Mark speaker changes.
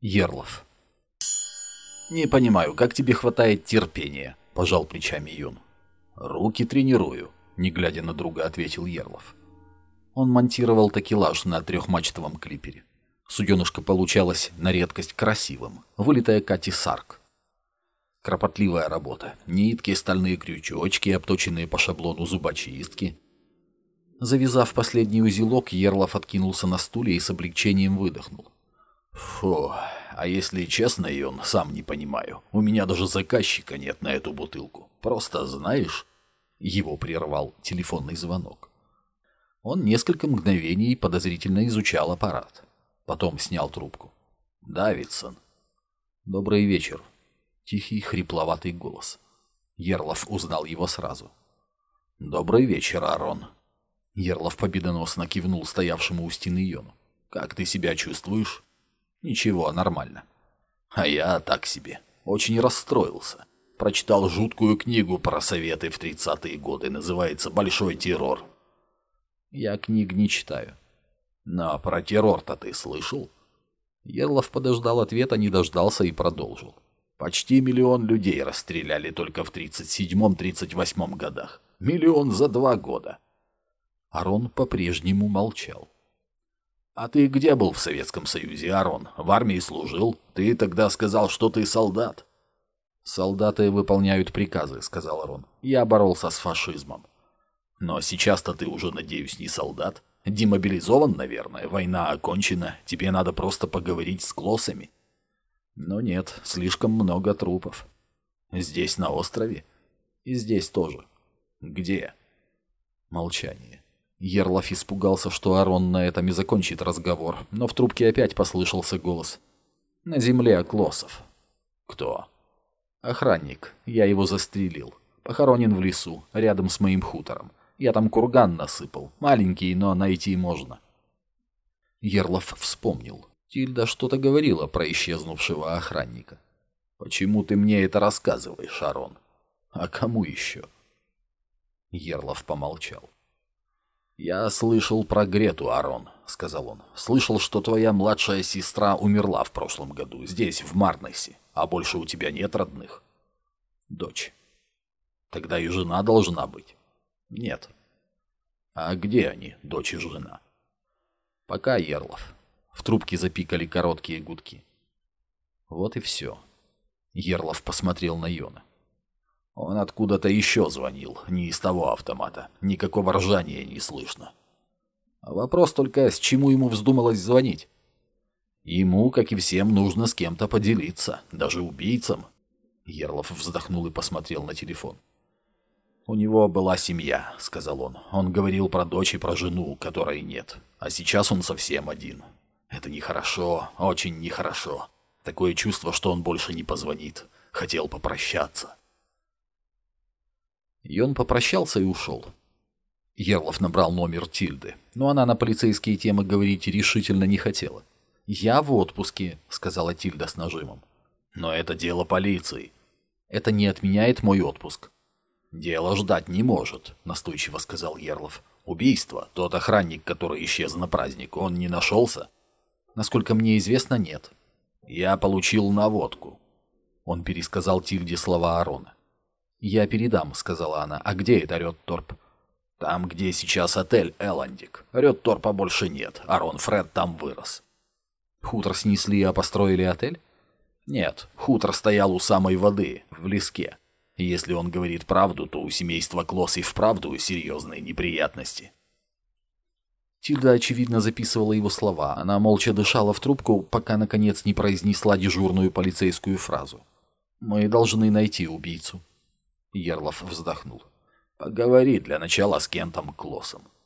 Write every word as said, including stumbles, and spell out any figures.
Speaker 1: Ерлов. «Не понимаю, как тебе хватает терпения?» – пожал плечами Юн. «Руки тренирую», – не глядя на друга, ответил Ерлов. Он монтировал такелаж на трехмачтовом клипере. Суденышко получалось на редкость красивым, вылитая Кати Сарк. Кропотливая работа, нитки, стальные крючочки, обточенные по шаблону зубочистки. Завязав последний узелок, Ерлов откинулся на стуле и с облегчением выдохнул. «Фу, а если честно, Юн, сам не понимаю. У меня даже заказчика нет на эту бутылку. Просто знаешь...» Его прервал телефонный звонок. Он несколько мгновений подозрительно изучал аппарат. Потом снял трубку. «Давидсон». «Добрый вечер». Тихий, хрипловатый голос. Ерлов узнал его сразу. «Добрый вечер, Арон». Ерлов победоносно кивнул стоявшему у стены Йону. «Как ты себя чувствуешь?» «Ничего, нормально». «А я так себе. Очень расстроился. Прочитал жуткую книгу про Советы в тридцатые годы. Называется «Большой террор». «Я книг не читаю». «Но про террор-то ты слышал?» Ерлов подождал ответа, не дождался и продолжил. «Почти миллион людей расстреляли только в тридцать седьмом — тридцать восьмом годах. Миллион за два года». Арон по-прежнему молчал. «А ты где был в Советском Союзе, Арон? В армии служил? Ты тогда сказал, что ты солдат». «Солдаты выполняют приказы», — сказал Арон. «Я боролся с фашизмом». «Но сейчас-то ты уже, надеюсь, не солдат? Демобилизован, наверное, война окончена, тебе надо просто поговорить с клоссами». «Но нет, слишком много трупов». «Здесь, на острове?» «И здесь тоже». «Где?» Молчание. Ерлов испугался, что Арон на этом и закончит разговор, но в трубке опять послышался голос. «На земле клоссов». «Кто?» «Охранник. Я его застрелил. Похоронен в лесу, рядом с моим хутором. Я там курган насыпал. Маленький, но найти можно». Ерлов вспомнил. Тильда что-то говорила про исчезнувшего охранника. «Почему ты мне это рассказываешь, Арон? А кому еще?» Ерлов помолчал. «Я слышал про Грету, Арон», — сказал он. «Слышал, что твоя младшая сестра умерла в прошлом году, здесь, в Марнесе, а больше у тебя нет родных». «Дочь». «Тогда и жена должна быть». «Нет». «А где они, дочь и жена?» «Пока, Ерлов». В трубке запикали короткие гудки. Вот и все. Ерлов посмотрел на Йона. Он откуда-то еще звонил, не из того автомата. Никакого ржания не слышно. А вопрос только, с чему ему вздумалось звонить? Ему, как и всем, нужно с кем-то поделиться, даже убийцам. Ерлов вздохнул и посмотрел на телефон. «У него была семья», — сказал он. «Он говорил про дочь и про жену, которой нет. А сейчас он совсем один. Это нехорошо, очень нехорошо. Такое чувство, что он больше не позвонит. Хотел попрощаться». И он попрощался и ушел. Ерлов набрал номер Тильды, но она на полицейские темы говорить решительно не хотела. «Я в отпуске», — сказала Тильда с нажимом. «Но это дело полиции». «Это не отменяет мой отпуск». «Дело ждать не может», — настойчиво сказал Ерлов. «Убийство. Тот охранник, который исчез на праздник, он не нашелся?» «Насколько мне известно, нет». «Я получил наводку». Он пересказал Тильде слова Арона. «Я передам», — сказала она. «А где это Рёдторп?» «Там, где сейчас отель Эландик. Рёдторпа больше нет. Арон Фред там вырос». «Хутор снесли, а построили отель?» «Нет, хутор стоял у самой воды, в леске. Если он говорит правду, то у семейства Клосс и вправду серьезные неприятности». Тильда, очевидно, записывала его слова. Она молча дышала в трубку, пока, наконец, не произнесла дежурную полицейскую фразу. «Мы должны найти убийцу». Ерлов вздохнул. «Поговори для начала с Кентом Клоссом».